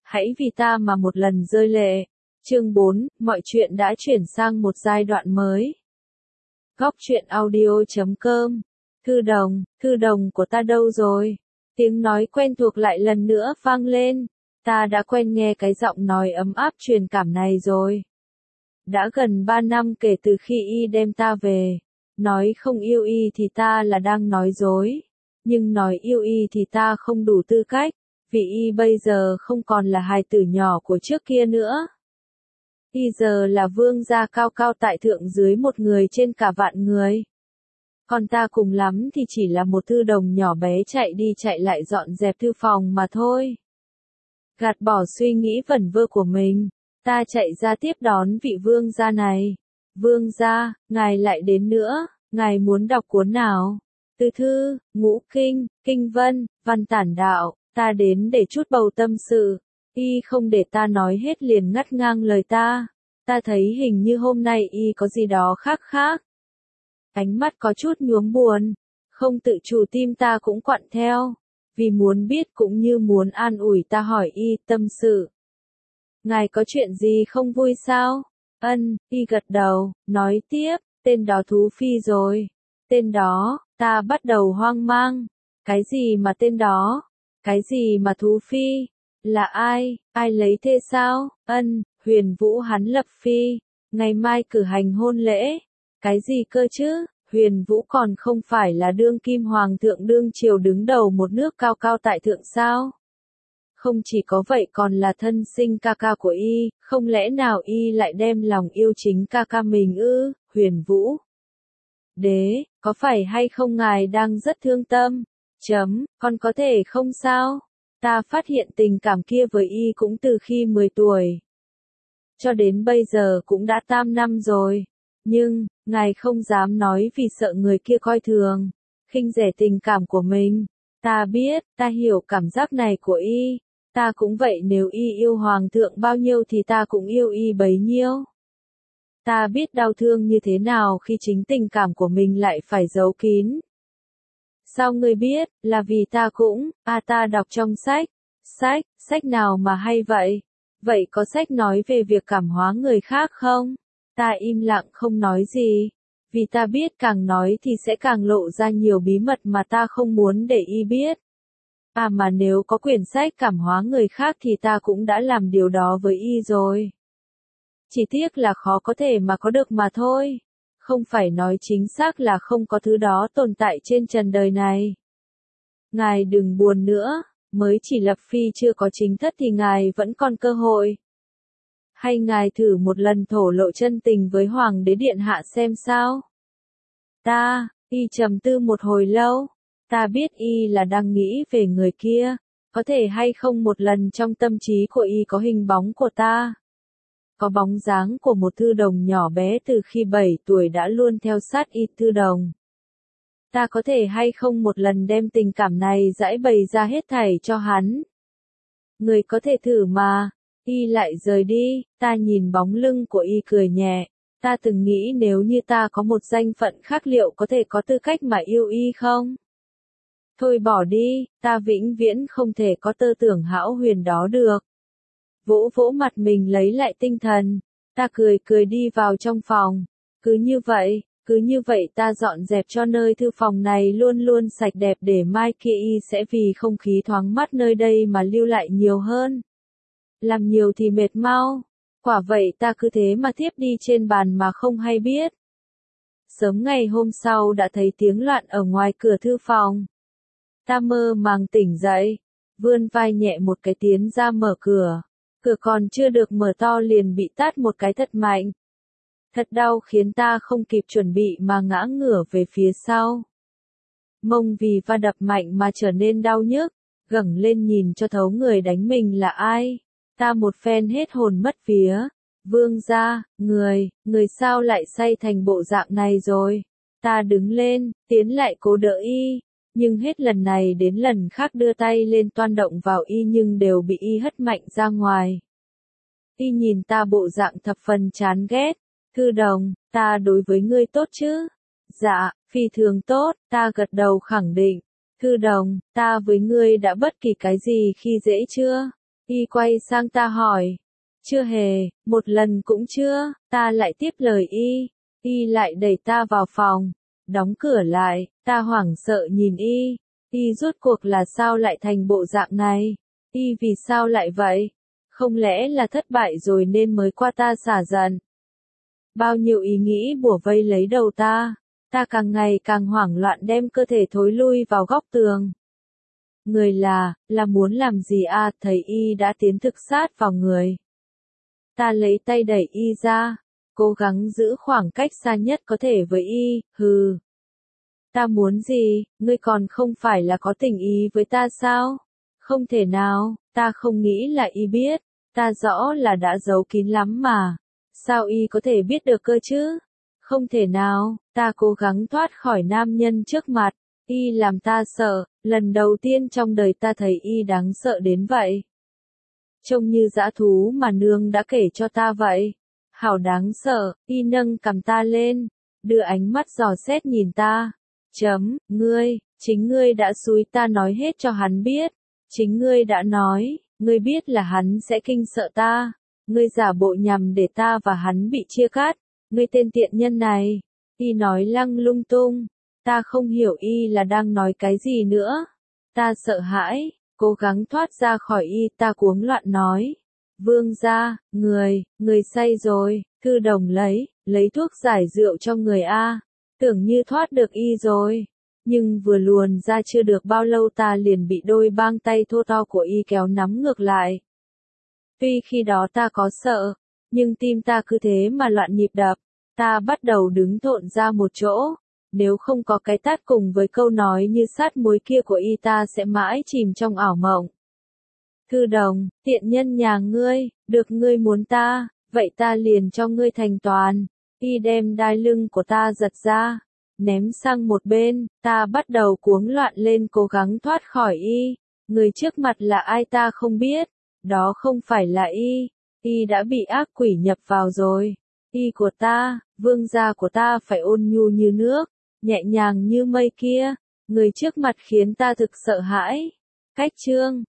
hãy vì ta mà một lần rơi lệ. Chương 4, mọi chuyện đã chuyển sang một giai đoạn mới. Góc truyện audio.com. Thư đồng của ta đâu rồi? Tiếng nói quen thuộc lại lần nữa vang lên. Ta đã quen nghe cái giọng nói ấm áp truyền cảm này rồi. Đã gần 3 năm kể từ khi y đem ta về. Nói không yêu y thì ta là đang nói dối. Nhưng nói yêu y thì ta không đủ tư cách. Vì y bây giờ không còn là hài tử nhỏ của trước kia nữa. Y giờ là vương gia cao cao tại thượng dưới một người trên cả vạn người. Còn ta cùng lắm thì chỉ là một thư đồng nhỏ bé chạy đi chạy lại dọn dẹp thư phòng mà thôi. Gạt bỏ suy nghĩ vẩn vơ của mình, ta chạy ra tiếp đón vị vương gia này. Vương gia, ngài lại đến nữa, ngài muốn đọc cuốn nào? Từ thư, ngũ kinh, kinh vân, văn tản đạo, ta đến để chút bầu tâm sự. Y không để ta nói hết liền ngắt ngang lời ta. Ta thấy hình như hôm nay y có gì đó khác khác. Ánh mắt có chút nhuốm buồn, không tự chủ tim ta cũng quặn theo. Vì muốn biết cũng như muốn an ủi ta hỏi y tâm sự. Ngài có chuyện gì không vui sao? Ân, y gật đầu, nói tiếp, tên đó thú phi rồi. Tên đó, ta bắt đầu hoang mang. Cái gì mà tên đó? Cái gì mà thú phi? Là ai? Ai lấy thê sao? Ân, Huyền Vũ hắn lập phi. Ngày mai cử hành hôn lễ. Cái gì cơ chứ? Huyền Vũ còn không phải là đương kim hoàng thượng đương triều đứng đầu một nước cao cao tại thượng sao? Không chỉ có vậy còn là thân sinh ca ca của y, không lẽ nào y lại đem lòng yêu chính ca ca mình ư? Huyền Vũ. Đế, có phải hay không ngài đang rất thương tâm? Con có thể không sao? Ta phát hiện tình cảm kia với y cũng từ khi 10 tuổi. Cho đến bây giờ cũng đã 8 năm rồi. Nhưng, ngài không dám nói vì sợ người kia coi thường, khinh rẻ tình cảm của mình. Ta biết, ta hiểu cảm giác này của y. Ta cũng vậy, nếu y yêu hoàng thượng bao nhiêu thì ta cũng yêu y bấy nhiêu. Ta biết đau thương như thế nào khi chính tình cảm của mình lại phải giấu kín. Sao ngươi biết? Là vì ta cũng, ta đọc trong sách. Sách nào mà hay vậy? Vậy có sách nói về việc cảm hóa người khác không? Ta im lặng không nói gì. Vì ta biết càng nói thì sẽ càng lộ ra nhiều bí mật mà ta không muốn để y biết. Mà nếu có quyển sách cảm hóa người khác thì ta cũng đã làm điều đó với y rồi. Chỉ tiếc là khó có thể mà có được mà thôi. Không phải nói chính xác là không có thứ đó tồn tại trên trần đời này. Ngài đừng buồn nữa, mới chỉ lập phi chưa có chính thất thì ngài vẫn còn cơ hội. Hay ngài thử một lần thổ lộ chân tình với Hoàng đế Điện Hạ xem sao? Y trầm tư một hồi lâu. Ta biết y là đang nghĩ về người kia. Có thể hay không một lần trong tâm trí của y có hình bóng của ta. Có bóng dáng của một thư đồng nhỏ bé từ khi 7 tuổi đã luôn theo sát y thư đồng. Ta có thể hay không một lần đem tình cảm này giãi bày ra hết thảy cho hắn. Người có thể thử mà. Y lại rời đi, ta nhìn bóng lưng của y cười nhẹ. Ta từng nghĩ nếu như ta có một danh phận khác liệu có thể có tư cách mà yêu y không? Thôi bỏ đi, ta vĩnh viễn không thể có tơ tưởng hão huyền đó được. Vỗ vỗ mặt mình lấy lại tinh thần. Ta cười đi vào trong phòng. Cứ như vậy ta dọn dẹp cho nơi thư phòng này luôn luôn sạch đẹp để mai kia y sẽ vì không khí thoáng mát nơi đây mà lưu lại nhiều hơn. Làm nhiều thì mệt mau. Quả vậy ta cứ thế mà thiếp đi trên bàn mà không hay biết. Sớm ngày hôm sau đã thấy tiếng loạn ở ngoài cửa thư phòng. Ta mơ màng tỉnh dậy, vươn vai nhẹ một cái tiến ra mở cửa. Cửa còn chưa được mở to liền bị tát một cái thật mạnh. Thật đau khiến ta không kịp chuẩn bị mà ngã ngửa về phía sau. Mông vì va đập mạnh mà trở nên đau nhức, gẩng lên nhìn cho thấu người đánh mình là ai. Ta một phen hết hồn mất vía. Vương gia, người sao lại say thành bộ dạng này rồi? Ta đứng lên, tiến lại cố đỡ y. Nhưng hết lần này đến lần khác đưa tay lên toan động vào y nhưng đều bị y hất mạnh ra ngoài. Y nhìn ta bộ dạng thập phần chán ghét. Thư đồng, ta đối với ngươi tốt chứ? Dạ, phi thường tốt, ta gật đầu khẳng định. Thư đồng, ta với ngươi đã bất kỳ cái gì khi dễ chưa? Y quay sang ta hỏi. Chưa hề, một lần cũng chưa, ta lại tiếp lời Y. Y lại đẩy ta vào phòng, đóng cửa lại, ta hoảng sợ nhìn Y. Y rốt cuộc là sao lại thành bộ dạng này? Y vì sao lại vậy? Không lẽ là thất bại rồi nên mới qua ta xả giận? Bao nhiêu ý nghĩ bủa vây lấy đầu ta. Ta càng ngày càng hoảng loạn đem cơ thể thối lui vào góc tường. Người là muốn làm gì à? Thấy Y đã tiến thực sát vào người. Ta lấy tay đẩy Y ra, cố gắng giữ khoảng cách xa nhất có thể với Y, hừ. Ta muốn gì, ngươi còn không phải là có tình ý với ta sao? Không thể nào, ta không nghĩ là Y biết, ta rõ là đã giấu kín lắm mà. Sao Y có thể biết được cơ chứ? Không thể nào, ta cố gắng thoát khỏi nam nhân trước mặt, Y làm ta sợ, lần đầu tiên trong đời ta thấy Y đáng sợ đến vậy. Trông như dã thú mà nương đã kể cho ta vậy. Hảo đáng sợ, Y nâng cầm ta lên, đưa ánh mắt dò xét nhìn ta. Chính ngươi đã xúi ta nói hết cho hắn biết. Chính ngươi đã nói, ngươi biết là hắn sẽ kinh sợ ta. Ngươi giả bộ nhằm để ta và hắn bị chia cắt. Ngươi tên tiện nhân này. Y nói lăng lung tung. Ta không hiểu Y là đang nói cái gì nữa. Ta sợ hãi, cố gắng thoát ra khỏi Y, ta cuống loạn nói. Vương gia, người say rồi, Thư Đồng lấy thuốc giải rượu cho người A. Tưởng như thoát được Y rồi. Nhưng vừa luồn ra chưa được bao lâu ta liền bị đôi bang tay thô to của Y kéo nắm ngược lại. Tuy khi đó ta có sợ, nhưng tim ta cứ thế mà loạn nhịp đập. Ta bắt đầu đứng thộn ra một chỗ. Nếu không có cái tát cùng với câu nói như sát muối kia của Y ta sẽ mãi chìm trong ảo mộng. Thư Đồng, tiện nhân nhà ngươi, được ngươi muốn ta, vậy ta liền cho ngươi thành toàn. Y đem đai lưng của ta giật ra, ném sang một bên, ta bắt đầu cuống loạn lên cố gắng thoát khỏi Y. Người trước mặt là ai ta không biết, đó không phải là Y. Y đã bị ác quỷ nhập vào rồi. Y của ta, vương gia của ta phải ôn nhu như nước, nhẹ nhàng như mây kia. Người trước mặt khiến ta thực sợ hãi. Cách chương